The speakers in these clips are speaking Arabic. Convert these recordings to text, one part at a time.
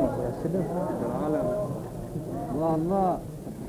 الله الله.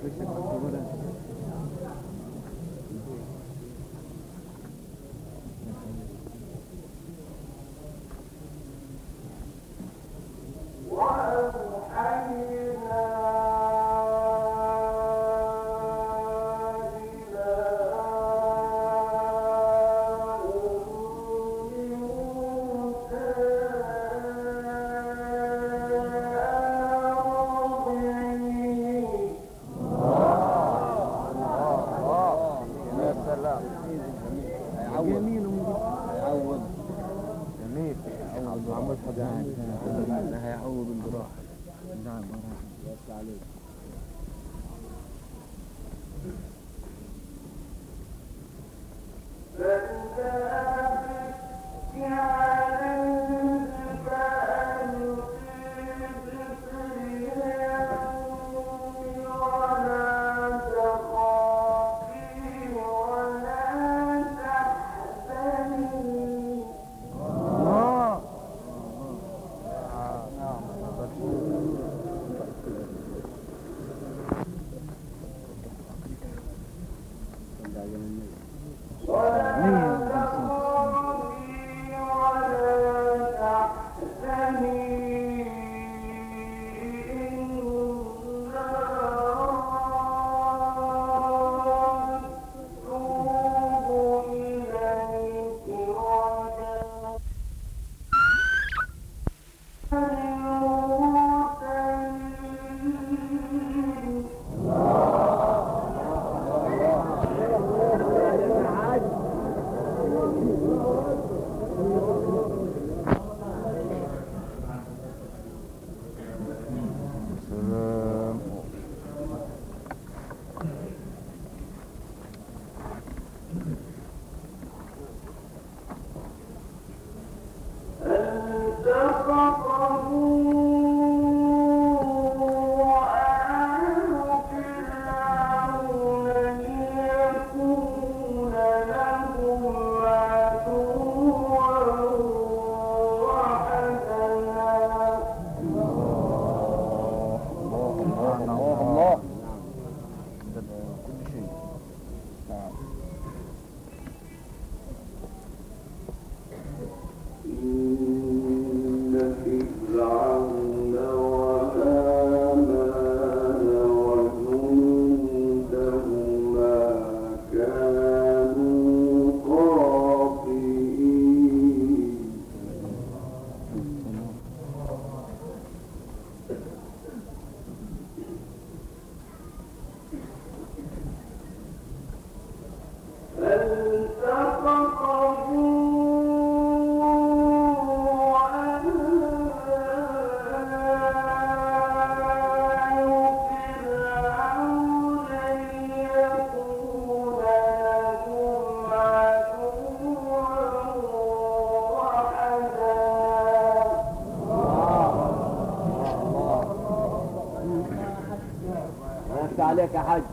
عليك يا حاج.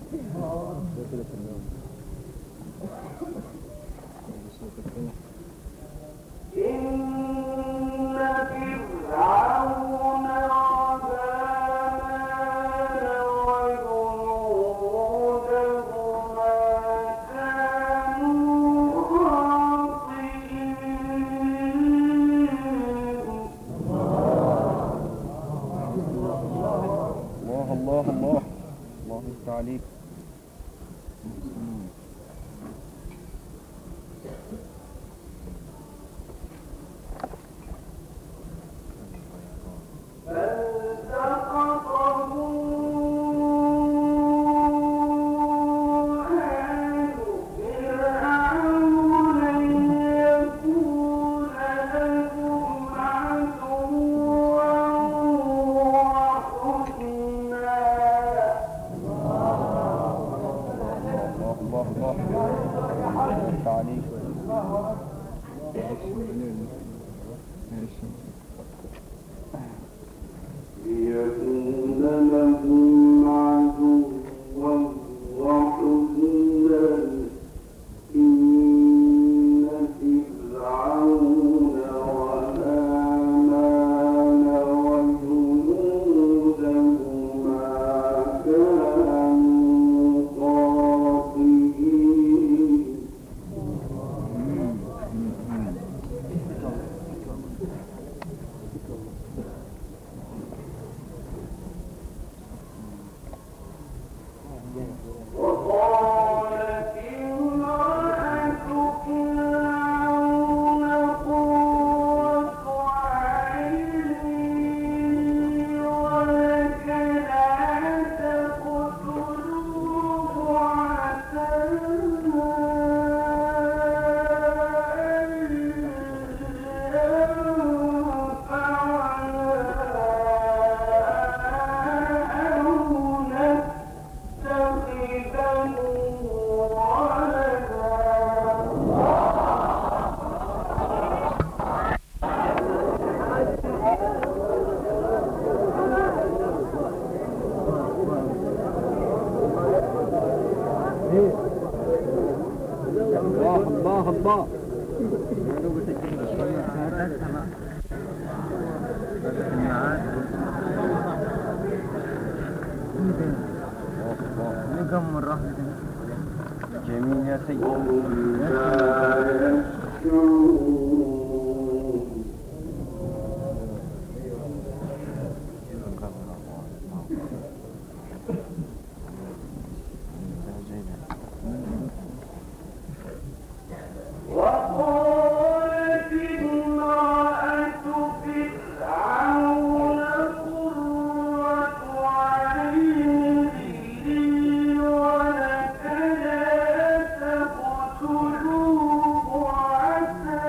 عليك. الله الله كم مرة جميل يا سيدي وقالت امرأة فرعون قرة عين لي ولك لا تقتلوه عسى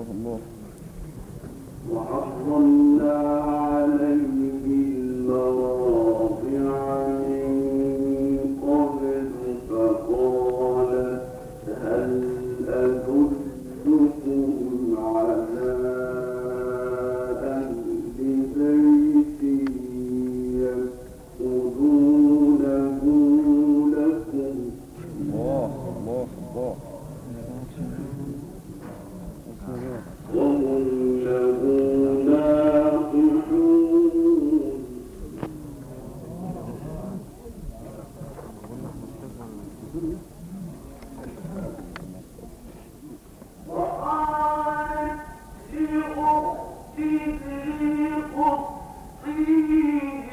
الله. وحرمنا عليه المراضع من قبل فقالت هل أدلكم على أهل بيت يأخذونه لكم الله الله الله. وهم له ناصحون وقالت لأخته قصيه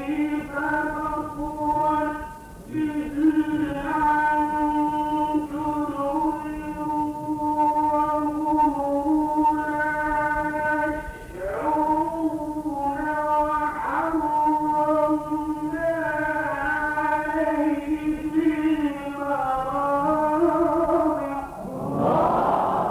فبصرت به عن جنب وهم لا يشعرون وحرمنا عليه المراضع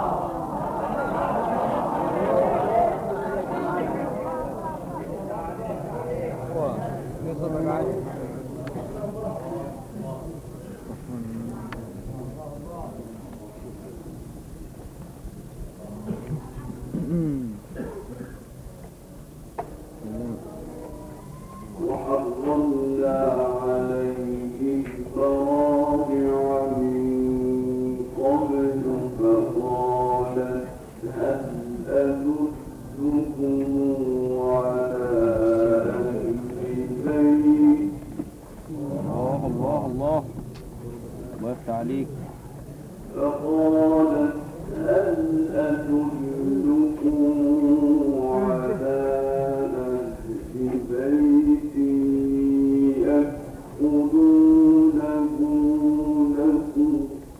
وحرمنا عليه المراضع من قبل فقالت هل أدلكم على أهل بيت الله الله الله. الله يفتح عليك. فقالت هل أدلكم على أهل بيت يأخذونه لكم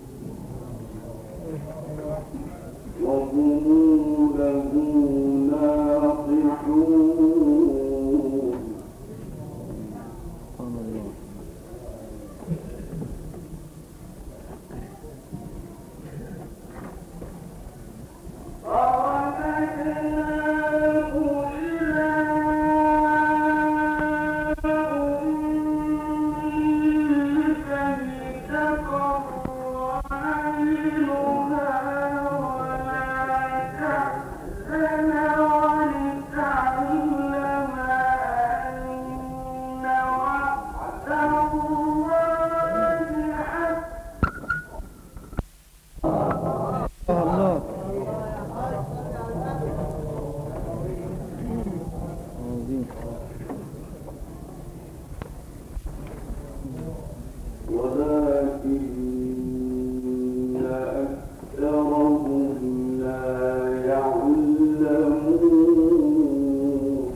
وهم له ناصحون سبحان الله. فرددناه إلى أمه كي تقر عينها ولا تحزن ولتعلم أن وعد الله حق الله. عظيم. ولكن أكثرهم لا يعلمون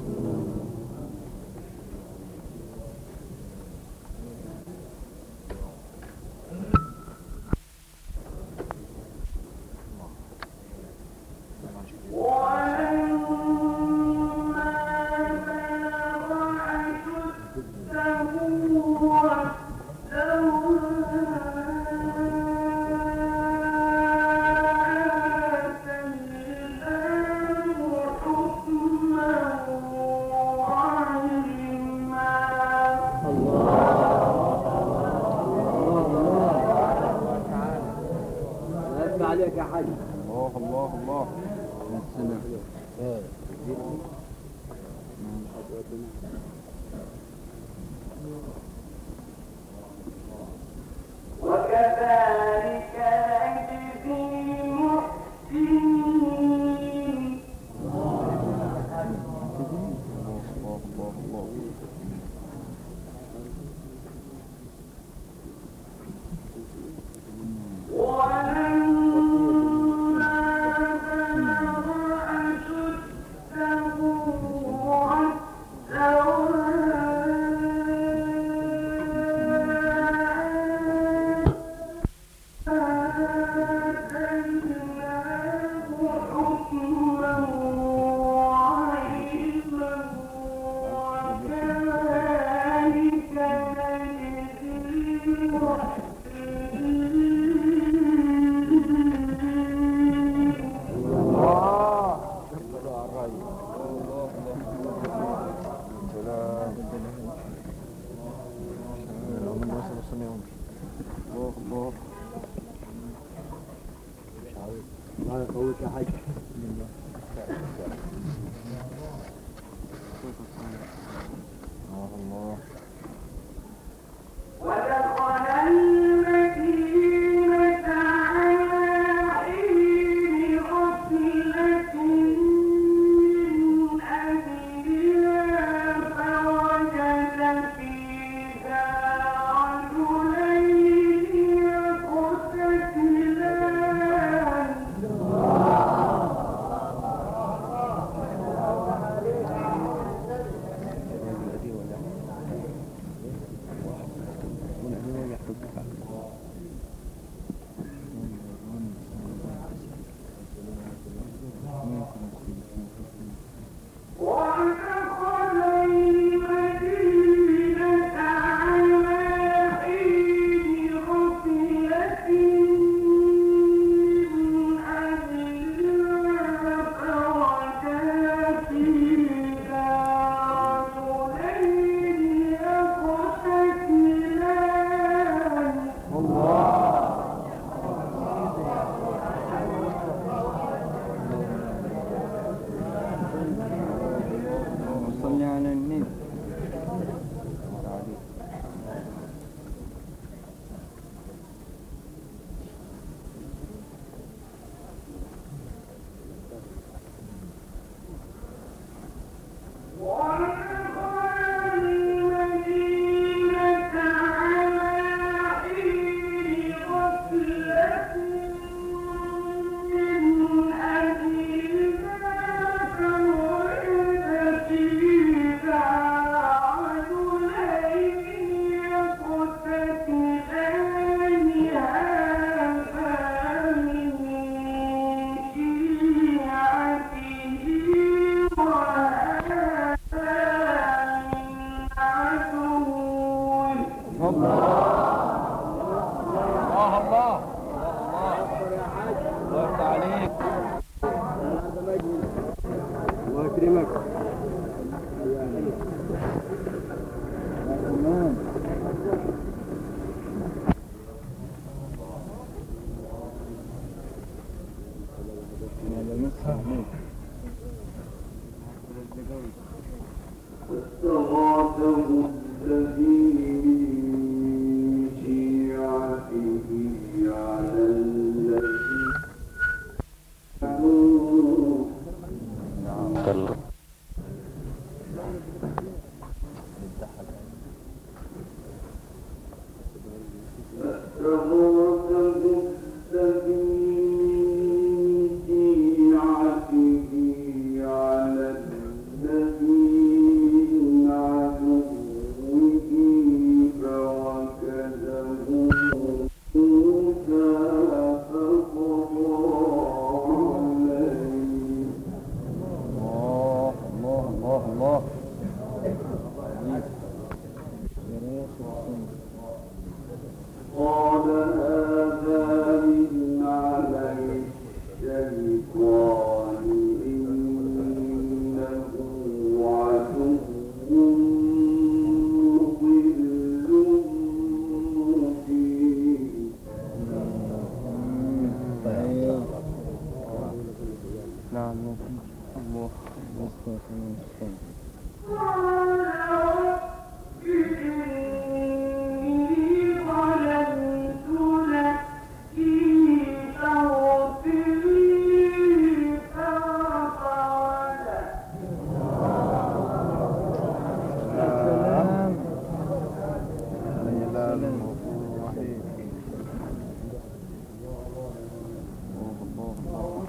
ولما بلغ أشده آتيناه حكما وعلما عليك يا حاج. الله الله الله. يا سلام. وكذلك نجزي المحسنين الله الله الله. ولما بلغ أشده يدوك يا حاج. الله. ودخل المدينة على حين غفلة من أهلها فوجد فيها رجلين يقتتلان ودخل المدينة على حين غفلة من أهلها فوجد فيها رجلين يقتتلان صلي على النبي. ودخل المدينة على حين غفلة من أهلها فوجد فيها رجلين يقتتلان هذا من شيعته وهذا من عدوه الله الله الله يرضى عليك. الله يكرمك. تمام. هذا مسح واستغاثه الذي من شيعته على الذي عدوه فاستغاثه الذي من شيعته على الذي من عدوه فوكزه موسى فقضى عليه الله الله الله الله. قال هذا من عمل الشيطان إنه عدو مضل مبين طيب. نعم. الله مستغفر. قال رب إني ظلمت نفسي فاغفر لي فغفر له سلام. الله الرحيم. الله الله.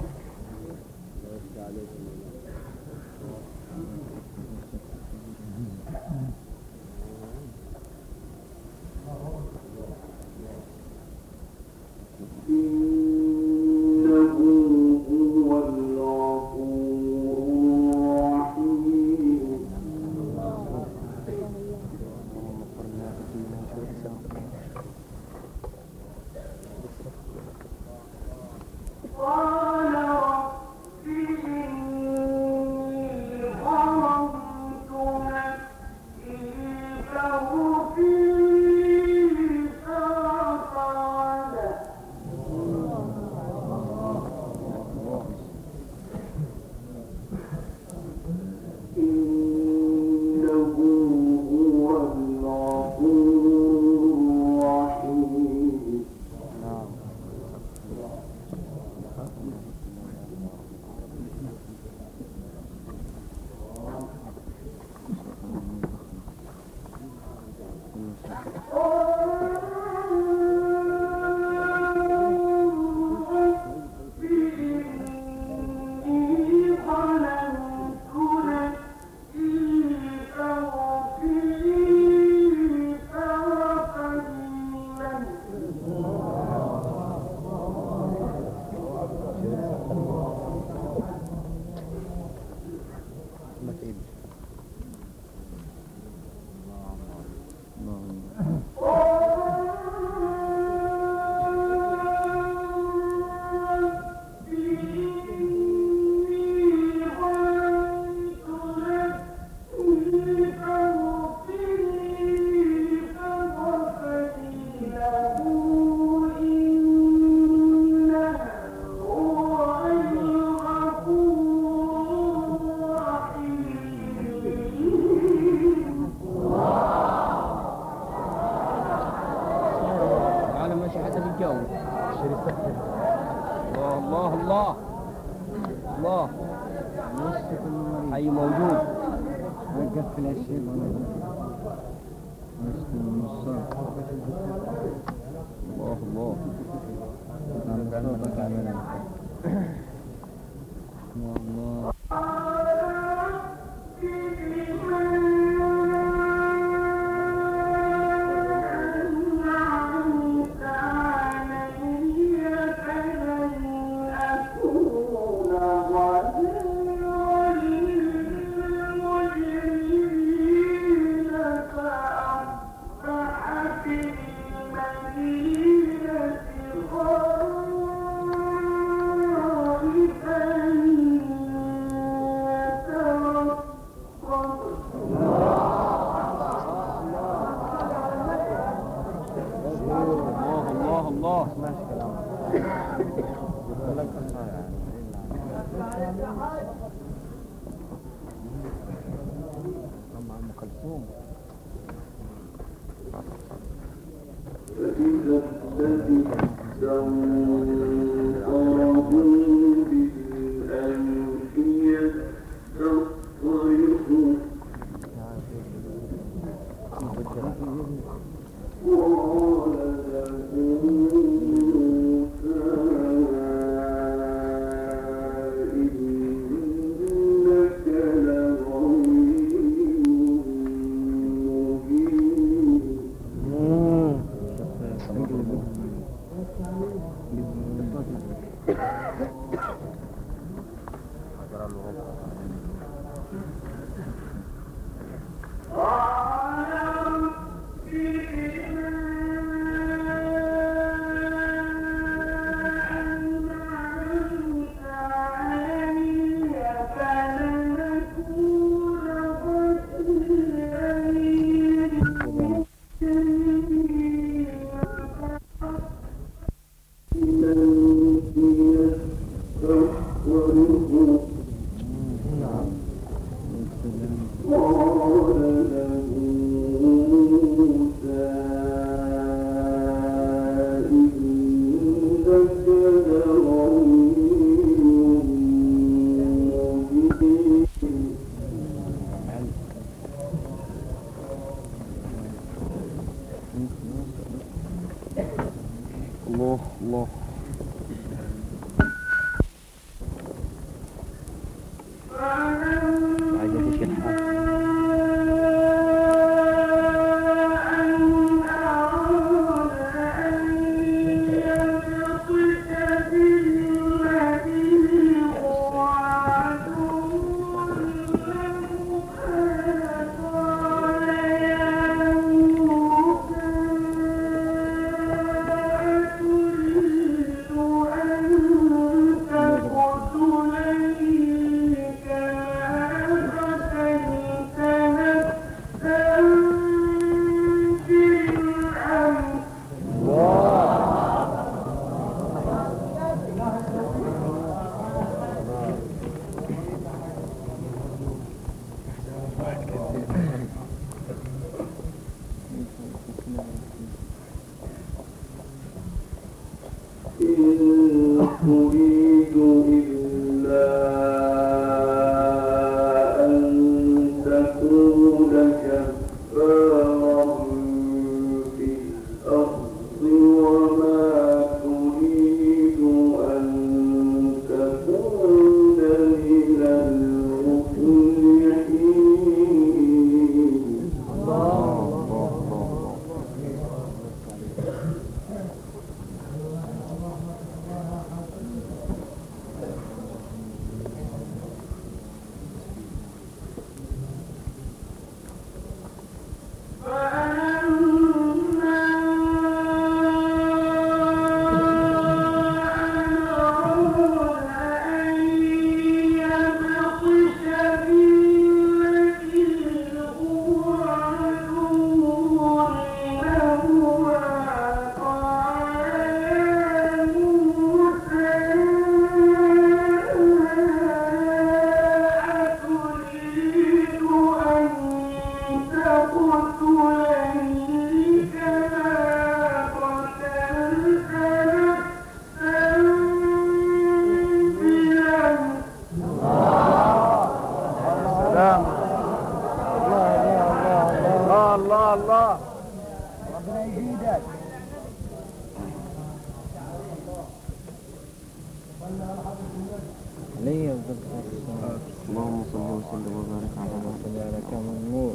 إنه هو الغفور الرحيم على ماشي حسب الجو. الله الله الله حي موجود. قفل الشيء الله الله الله الله ماشي كلام. أم كلثوم. فإذا الذي استنقرضوا بالأنفية تصرفوا قال له موسى إنك لغوي مبين. الله الله عايزة تشرح إن تريد إلا أن تكون كفارا عليه أفضل الصلاة والسلام. اللهم صل وسلم وبارك على محمد وعلى كامل النور.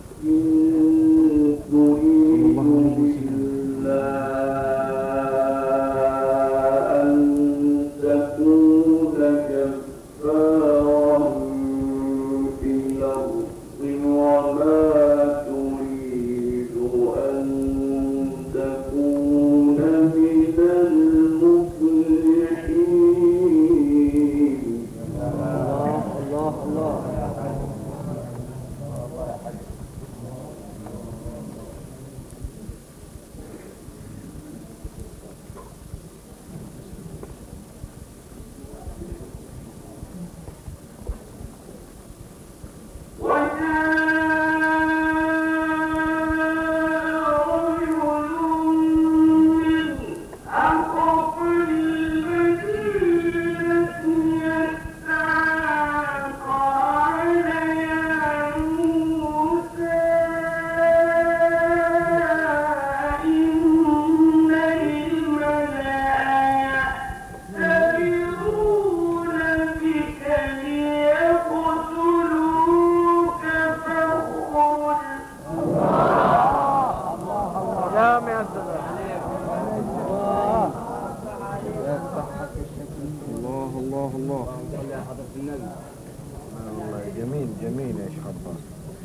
جميل جميل يا شيخ عباس.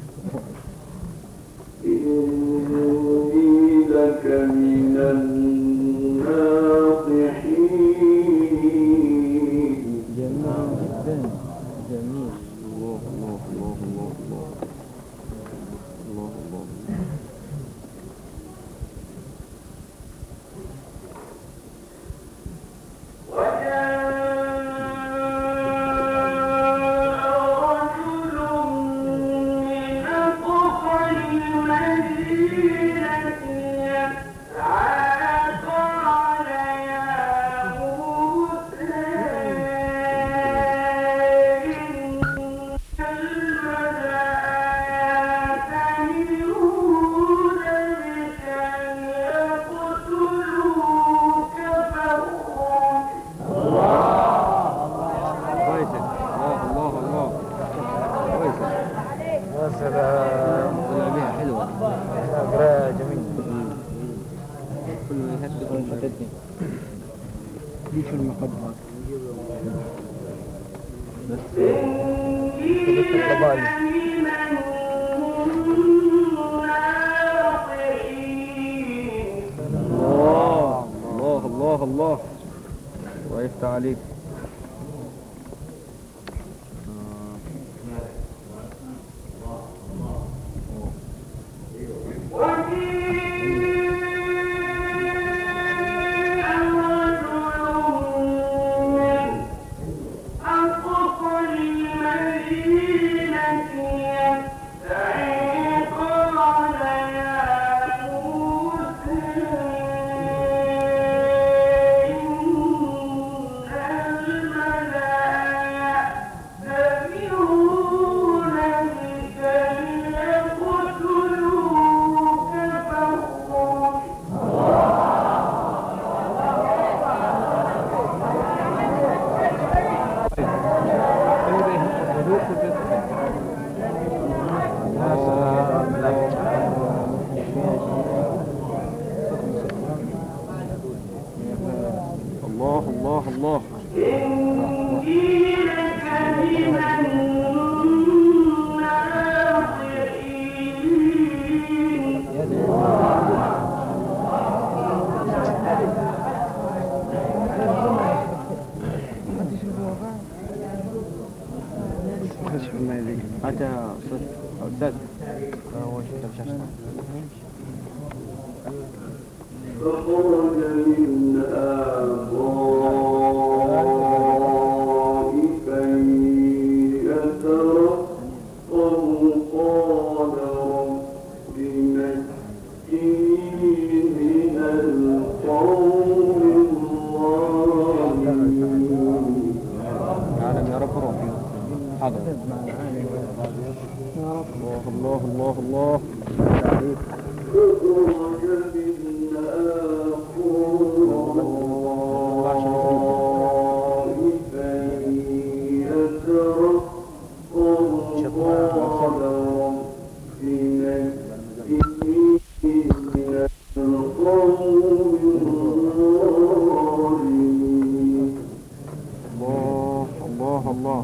إني لك من الناصحين. جميل جدا جميل. الله الله الله الله الله الله الله. ليش المقدمة بس الله الله الله الله ويفتح عليك. الله الله الله. حتى أستاذ فخرج منها خائفا يترقب قال رب نجني من القوم الظالمين. عالم يا رب روحي حاضر. الله الله الله الله. فخرج منها الله الله.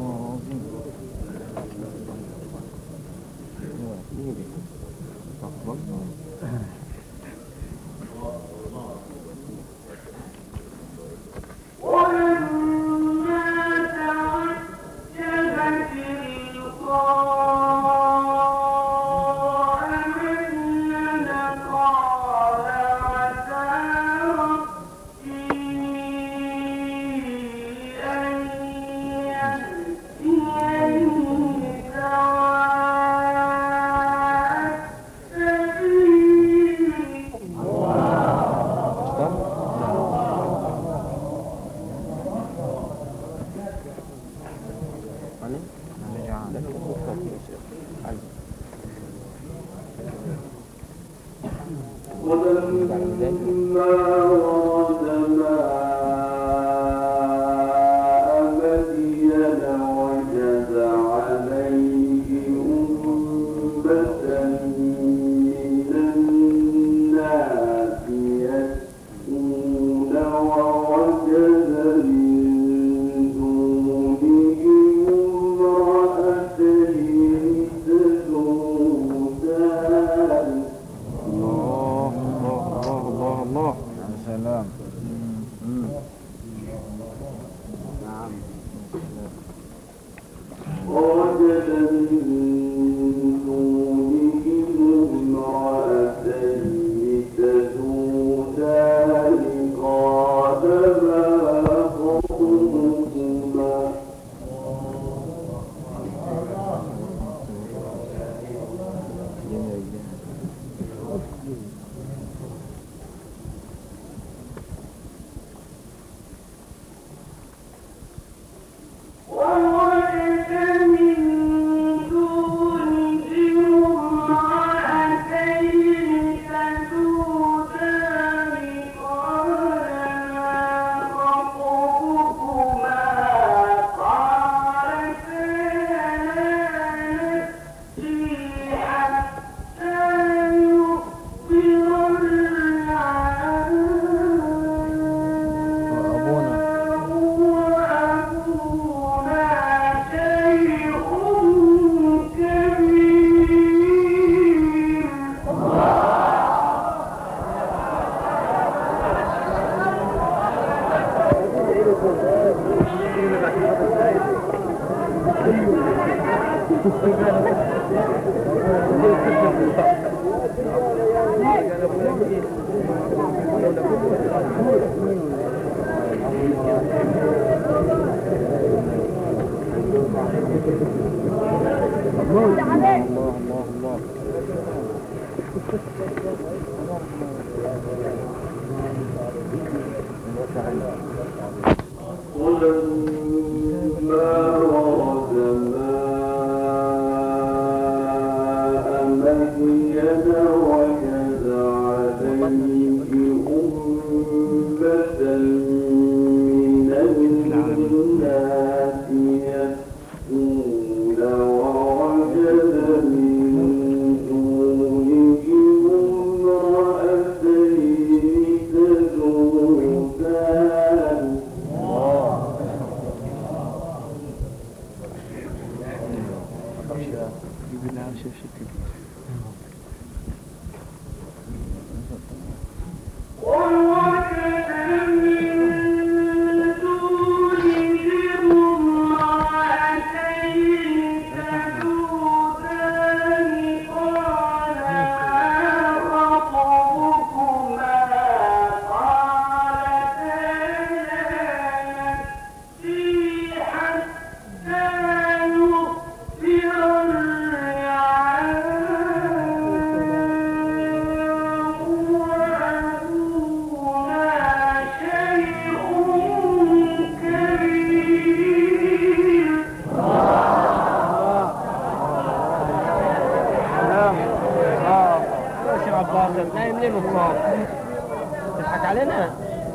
تضحك علينا.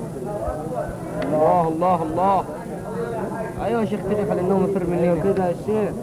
الله الله الله. ايوه يا شيخ تلف على النوم يفر مني كده يا شيخ.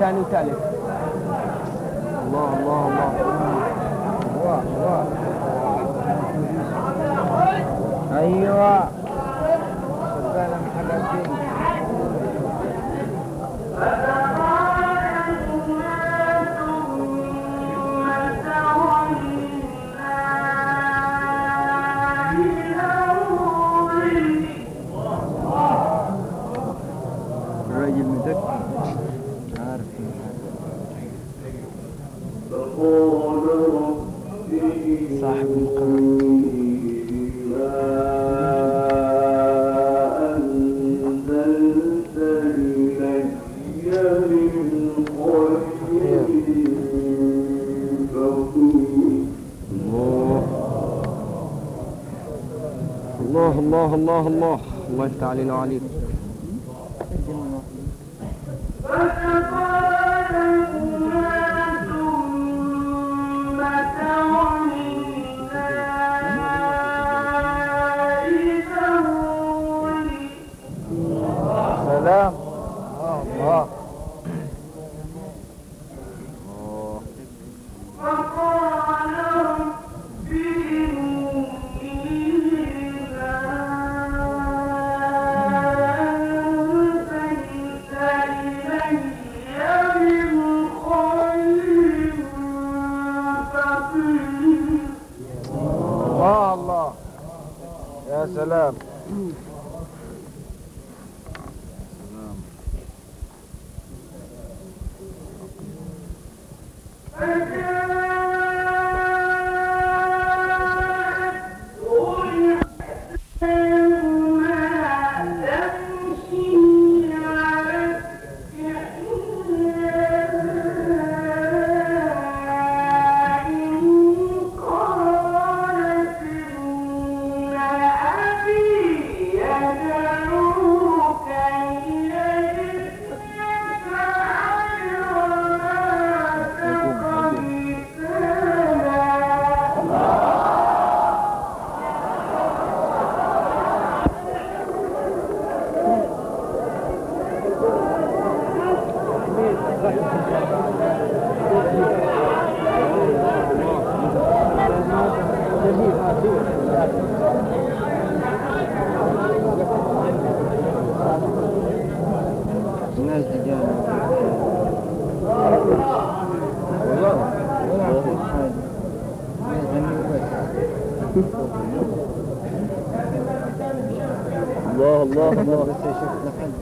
ثاني وثالث. الله الله الله. ايوه شغاله محركين. الراجل مذكر عارف صاحب المقام. الله الله الله الله الله يفتح علينا وعليك. سلام. الله الله يا سلام. الناس دي جانا الله الله الله. بس شفنا حد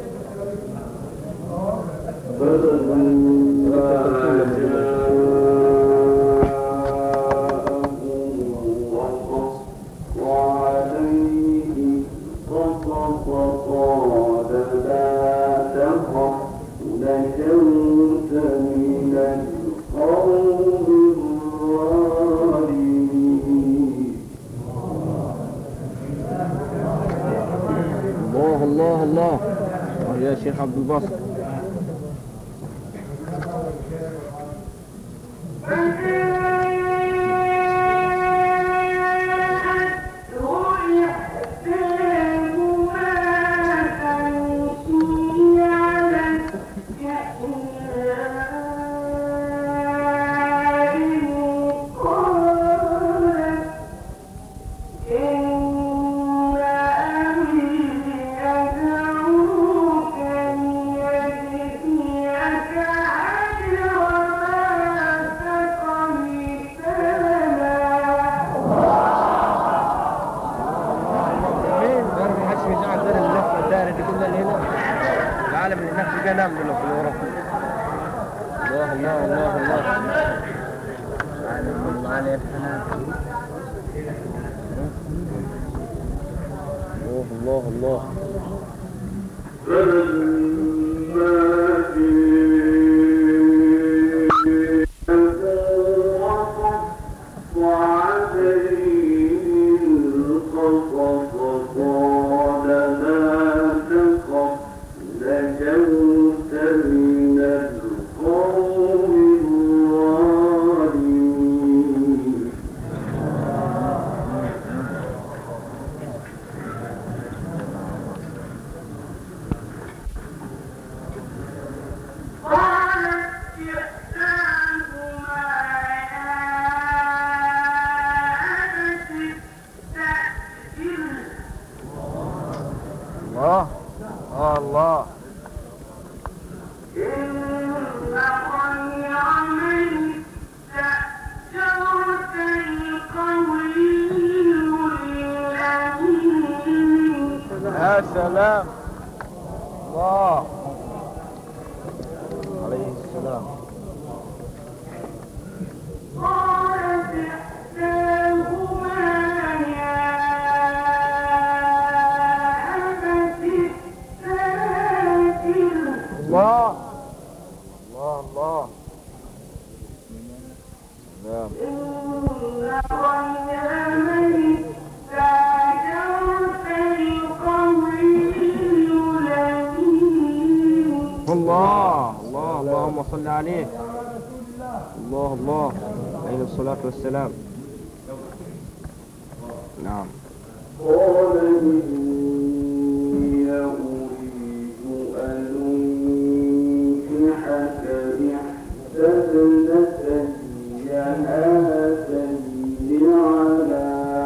الله الله الله يا شيخ عبد الباسط. العالم اللي هناك في نام منه في الغرف. الله الله الله الله. عالم الله عليه الحنان. الله الله يا سلام. الله عليه السلام. قالت إحداهما يا أبت استأجره الله الله الله. سلام. إن خير من استأجرت القوي الأمين. الله الله اللهم صل عليه. الله الله عليه الصلاة والسلام. نعم. قال إني أريد أن أنكحك إحدى ابنتي هاتين على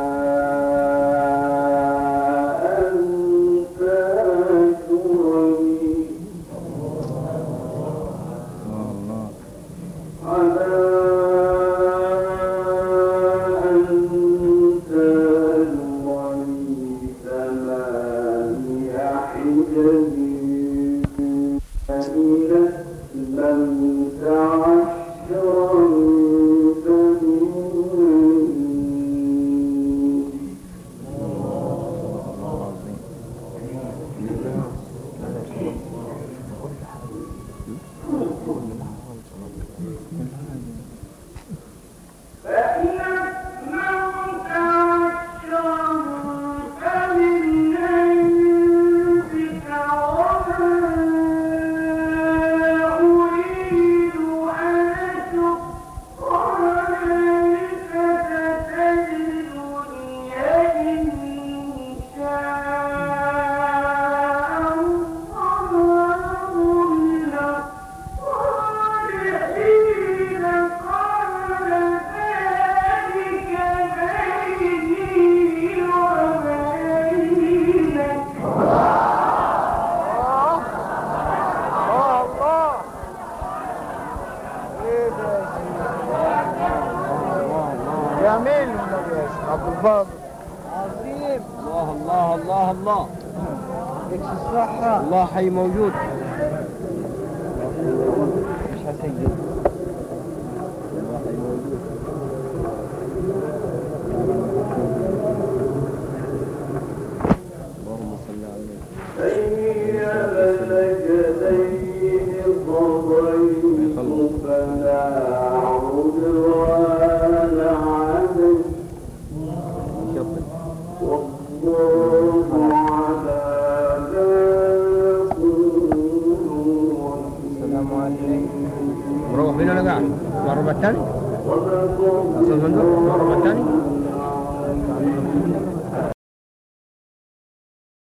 أن تأجرني على أن تأجرني ثماني حجج فإن أتممت عشرا فإن أتممت عشرا فمن عندك وما أريد أن أشق عليك ستجدني إن شاء الله من الصالحين. قال ذلك بيني وبينك الله. ايه ده يا سيدي؟ جميل النبي يا شيخ عبد الفاضل. عظيم. الله الله الله الله. لكش الصحة. الله حي موجود. مش هسجل. الله حي موجود. اللهم صل عليه. فإن لديه قضيت فلا عدوان عليه شطر. والله على ما يقولون السلام عليكم. مروح فين ولا قاعد؟ مع الربع الثاني؟ صدق أصل الفندق؟ مع الربع الثاني؟ الله